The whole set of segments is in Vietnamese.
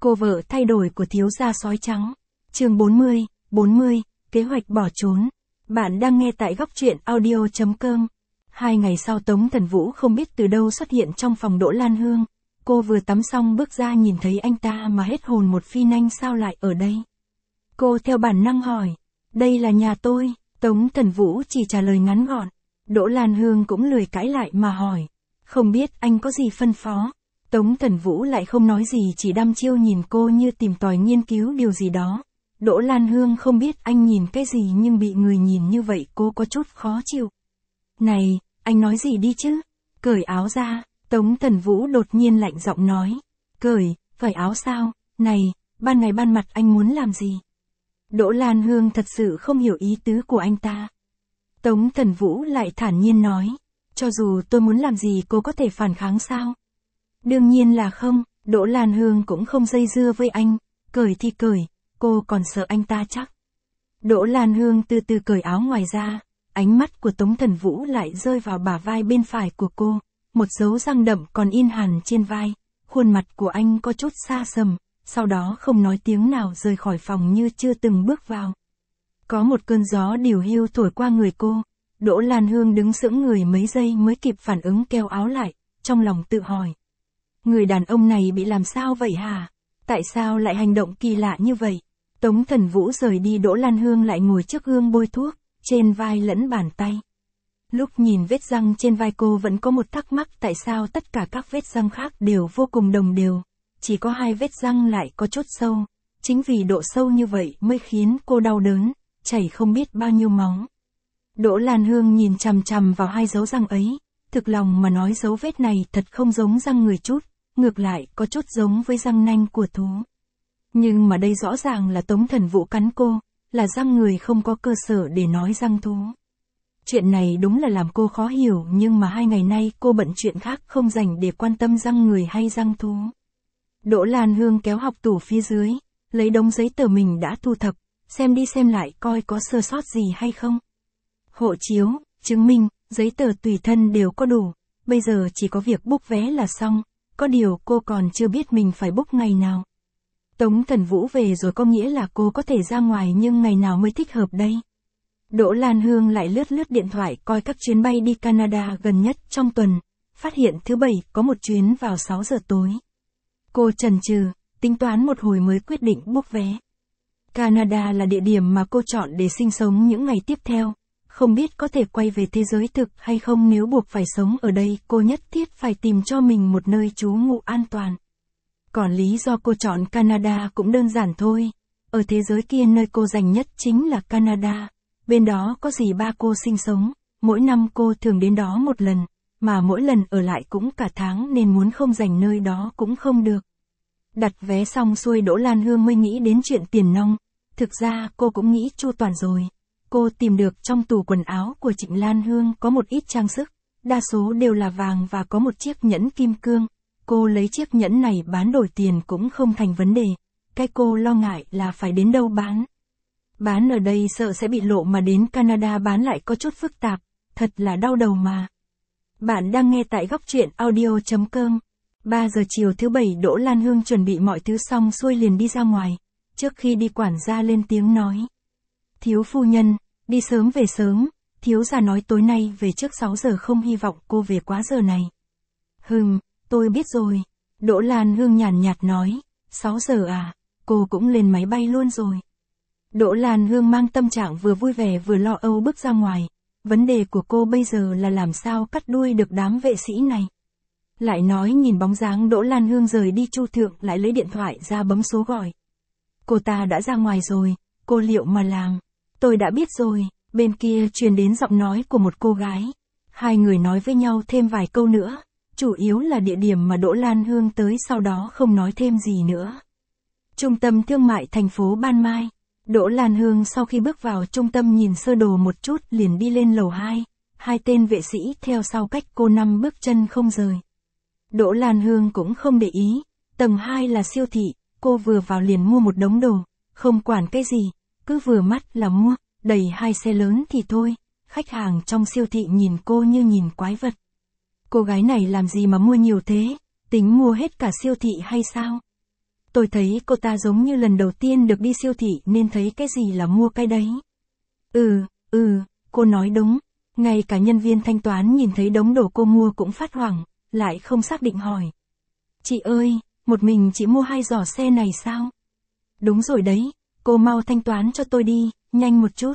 Cô vợ thay đổi của thiếu gia sói trắng. Chương 40, kế hoạch bỏ trốn. Bạn đang nghe tại góc truyện audio.com. 2 ngày sau Tống Thần Vũ không biết từ đâu xuất hiện trong phòng Đỗ Lan Hương. Cô vừa tắm xong bước ra nhìn thấy anh ta mà hết hồn một phi nhanh sao lại ở đây. Cô theo bản năng hỏi, đây là nhà tôi. Tống Thần Vũ chỉ trả lời ngắn gọn. Đỗ Lan Hương cũng lười cãi lại mà hỏi, không biết anh có gì phân phó. Tống Thần Vũ lại không nói gì, chỉ đăm chiêu nhìn cô như tìm tòi nghiên cứu điều gì đó. Đỗ Lan Hương không biết anh nhìn cái gì nhưng bị người nhìn như vậy cô có chút khó chịu. Này, anh nói gì đi chứ? Cởi áo ra. Tống Thần Vũ đột nhiên lạnh giọng nói. Cởi áo sao? Này, ban ngày ban mặt anh muốn làm gì? Đỗ Lan Hương thật sự không hiểu ý tứ của anh ta. Tống Thần Vũ lại thản nhiên nói. Cho dù tôi muốn làm gì cô có thể phản kháng sao? Đương nhiên là không. Đỗ Lan Hương cũng không dây dưa với anh. Cởi thì cởi, cô còn sợ anh ta chắc. Đỗ Lan Hương từ từ cởi áo ngoài ra. Ánh mắt của Tống Thần Vũ lại rơi vào bả vai bên phải của cô. Một dấu răng đậm còn in hẳn trên vai. Khuôn mặt của anh có chút xa sầm. Sau đó không nói tiếng nào rời khỏi phòng như chưa từng bước vào. Có một cơn gió điều hiu thổi qua người cô. Đỗ Lan Hương đứng sững người mấy giây mới kịp phản ứng kéo áo lại. Trong lòng tự hỏi. Người đàn ông này bị làm sao vậy hả? Tại sao lại hành động kỳ lạ như vậy? Tống Thần Vũ rời đi, Đỗ Lan Hương lại ngồi trước gương bôi thuốc, trên vai lẫn bàn tay. Lúc nhìn vết răng trên vai cô vẫn có một thắc mắc, tại sao tất cả các vết răng khác đều vô cùng đồng đều. Chỉ có 2 vết răng lại có chút sâu. Chính vì độ sâu như vậy mới khiến cô đau đớn, chảy không biết bao nhiêu máu. Đỗ Lan Hương nhìn chằm chằm vào 2 dấu răng ấy. Thực lòng mà nói dấu vết này thật không giống răng người chút. Ngược lại có chút giống với răng nanh của thú. Nhưng mà đây rõ ràng là Tống Thần Vũ cắn cô, là răng người không có cơ sở để nói răng thú. Chuyện này đúng là làm cô khó hiểu, nhưng mà 2 ngày nay cô bận chuyện khác không dành để quan tâm răng người hay răng thú. Đỗ Lan Hương kéo học tủ phía dưới, lấy đống giấy tờ mình đã thu thập, xem đi xem lại coi có sơ sót gì hay không. Hộ chiếu, chứng minh, giấy tờ tùy thân đều có đủ, bây giờ chỉ có việc book vé là xong. Có điều cô còn chưa biết mình phải book ngày nào. Tống Thần Vũ về rồi có nghĩa là cô có thể ra ngoài, nhưng ngày nào mới thích hợp đây? Đỗ Lan Hương lại lướt điện thoại coi các chuyến bay đi Canada gần nhất trong tuần, phát hiện thứ Bảy có một chuyến vào 6 giờ tối. Cô chần chừ, tính toán một hồi mới quyết định book vé. Canada là địa điểm mà cô chọn để sinh sống những ngày tiếp theo. Không biết có thể quay về thế giới thực hay không, nếu buộc phải sống ở đây cô nhất thiết phải tìm cho mình một nơi trú ngụ an toàn. Còn lý do cô chọn Canada cũng đơn giản thôi. Ở thế giới kia nơi cô dành nhất chính là Canada. Bên đó có dì ba cô sinh sống, mỗi năm cô thường đến đó một lần, mà mỗi lần ở lại cũng cả tháng nên muốn không dành nơi đó cũng không được. Đặt vé xong xuôi Đỗ Lan Hương mới nghĩ đến chuyện tiền nong. Thực ra cô cũng nghĩ chu toàn rồi. Cô tìm được trong tủ quần áo của Trịnh Lan Hương có một ít trang sức, đa số đều là vàng và có một chiếc nhẫn kim cương. Cô lấy chiếc nhẫn này bán đổi tiền cũng không thành vấn đề. Cái cô lo ngại là phải đến đâu bán. Bán ở đây sợ sẽ bị lộ, mà đến Canada bán lại có chút phức tạp, thật là đau đầu mà. Bạn đang nghe tại góc truyện audio.com. 3 giờ chiều thứ Bảy Đỗ Lan Hương chuẩn bị mọi thứ xong xuôi liền đi ra ngoài. Trước khi đi quản gia lên tiếng nói. Thiếu phu nhân, đi sớm về sớm, thiếu gia nói tối nay về trước 6 giờ, không hy vọng cô về quá giờ này. Tôi biết rồi. Đỗ Lan Hương nhàn nhạt nói, 6 giờ à, cô cũng lên máy bay luôn rồi. Đỗ Lan Hương mang tâm trạng vừa vui vẻ vừa lo âu bước ra ngoài. Vấn đề của cô bây giờ là làm sao cắt đuôi được đám vệ sĩ này. Lại nói nhìn bóng dáng Đỗ Lan Hương rời đi, Chu Thượng lại lấy điện thoại ra bấm số gọi. Cô ta đã ra ngoài rồi, cô liệu mà làm. Tôi đã biết rồi. Bên kia truyền đến giọng nói của một cô gái. 2 người nói với nhau thêm vài câu nữa. Chủ yếu là địa điểm mà Đỗ Lan Hương tới, sau đó không nói thêm gì nữa. Trung tâm thương mại thành phố Ban Mai. Đỗ Lan Hương sau khi bước vào trung tâm nhìn sơ đồ một chút liền đi lên lầu 2. 2 tên vệ sĩ theo sau cách cô 5 bước chân không rời. Đỗ Lan Hương cũng không để ý. Tầng 2 là siêu thị, cô vừa vào liền mua một đống đồ. Không quản cái gì, cứ vừa mắt là mua. Đầy 2 xe lớn thì thôi. Khách hàng trong siêu thị nhìn cô như nhìn quái vật. Cô gái này làm gì mà mua nhiều thế? Tính mua hết cả siêu thị hay sao? Tôi thấy cô ta giống như lần đầu tiên được đi siêu thị nên thấy cái gì là mua cái đấy. Cô nói đúng. Ngay cả nhân viên thanh toán nhìn thấy đống đồ cô mua cũng phát hoảng, lại không xác định hỏi. Chị ơi, một mình chị mua 2 giỏ xe này sao? Đúng rồi đấy, cô mau thanh toán cho tôi đi, nhanh một chút.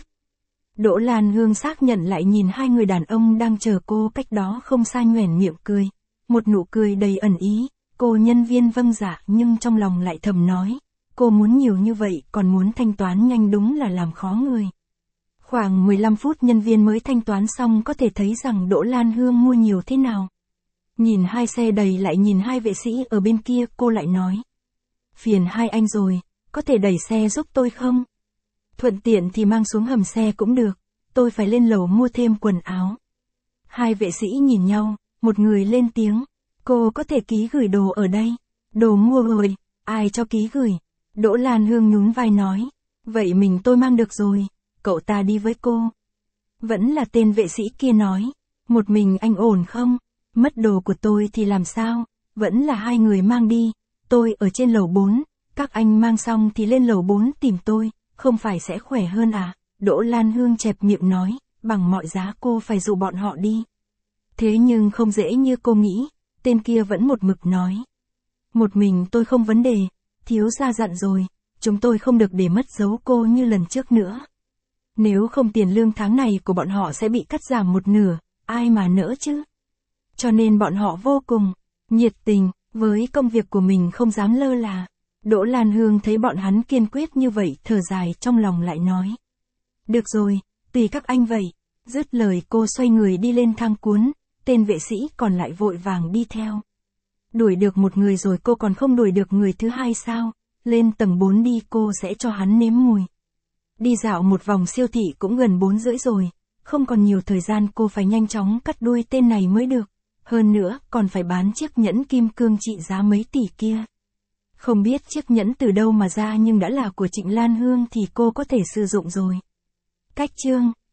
Đỗ Lan Hương xác nhận lại nhìn 2 người đàn ông đang chờ cô cách đó không xa nhoẻn miệng cười. Một nụ cười đầy ẩn ý, cô nhân viên vâng dạ nhưng trong lòng lại thầm nói. Cô muốn nhiều như vậy còn muốn thanh toán nhanh đúng là làm khó người. Khoảng 15 phút nhân viên mới thanh toán xong có thể thấy rằng Đỗ Lan Hương mua nhiều thế nào. Nhìn 2 xe đầy lại nhìn 2 vệ sĩ ở bên kia cô lại nói. Phiền 2 anh rồi, có thể đẩy xe giúp tôi không? Thuận tiện thì mang xuống hầm xe cũng được, tôi phải lên lầu mua thêm quần áo. 2 vệ sĩ nhìn nhau, một người lên tiếng. Cô có thể ký gửi đồ ở đây. Đồ mua rồi, ai cho ký gửi? Đỗ Lan Hương nhún vai nói. Vậy mình tôi mang được rồi, cậu ta đi với cô. Vẫn là tên vệ sĩ kia nói. Một mình anh ổn không? Mất đồ của tôi thì làm sao? Vẫn là 2 người mang đi. Tôi ở trên lầu 4, các anh mang xong thì lên lầu 4 tìm tôi, không phải sẽ khỏe hơn à? Đỗ Lan Hương chẹp miệng nói, bằng mọi giá cô phải dụ bọn họ đi. Thế nhưng không dễ như cô nghĩ, tên kia vẫn một mực nói. Một mình tôi không vấn đề, thiếu gia dặn rồi, chúng tôi không được để mất dấu cô như lần trước nữa. Nếu không tiền lương tháng này của bọn họ sẽ bị cắt giảm 1/2, ai mà nỡ chứ? Cho nên bọn họ vô cùng nhiệt tình, với công việc của mình không dám lơ là. Đỗ Lan Hương thấy bọn hắn kiên quyết như vậy thở dài trong lòng lại nói. Được rồi, tùy các anh vậy. Dứt lời cô xoay người đi lên thang cuốn, tên vệ sĩ còn lại vội vàng đi theo. Đuổi được một người rồi cô còn không đuổi được người thứ 2 sao? Lên tầng 4 đi cô sẽ cho hắn nếm mùi. Đi dạo một vòng siêu thị cũng gần 4:30 rồi, không còn nhiều thời gian cô phải nhanh chóng cắt đuôi tên này mới được. Hơn nữa còn phải bán chiếc nhẫn kim cương trị giá mấy tỷ kia. Không biết chiếc nhẫn từ đâu mà ra nhưng đã là của Trịnh Lan Hương thì cô có thể sử dụng rồi. Cách chương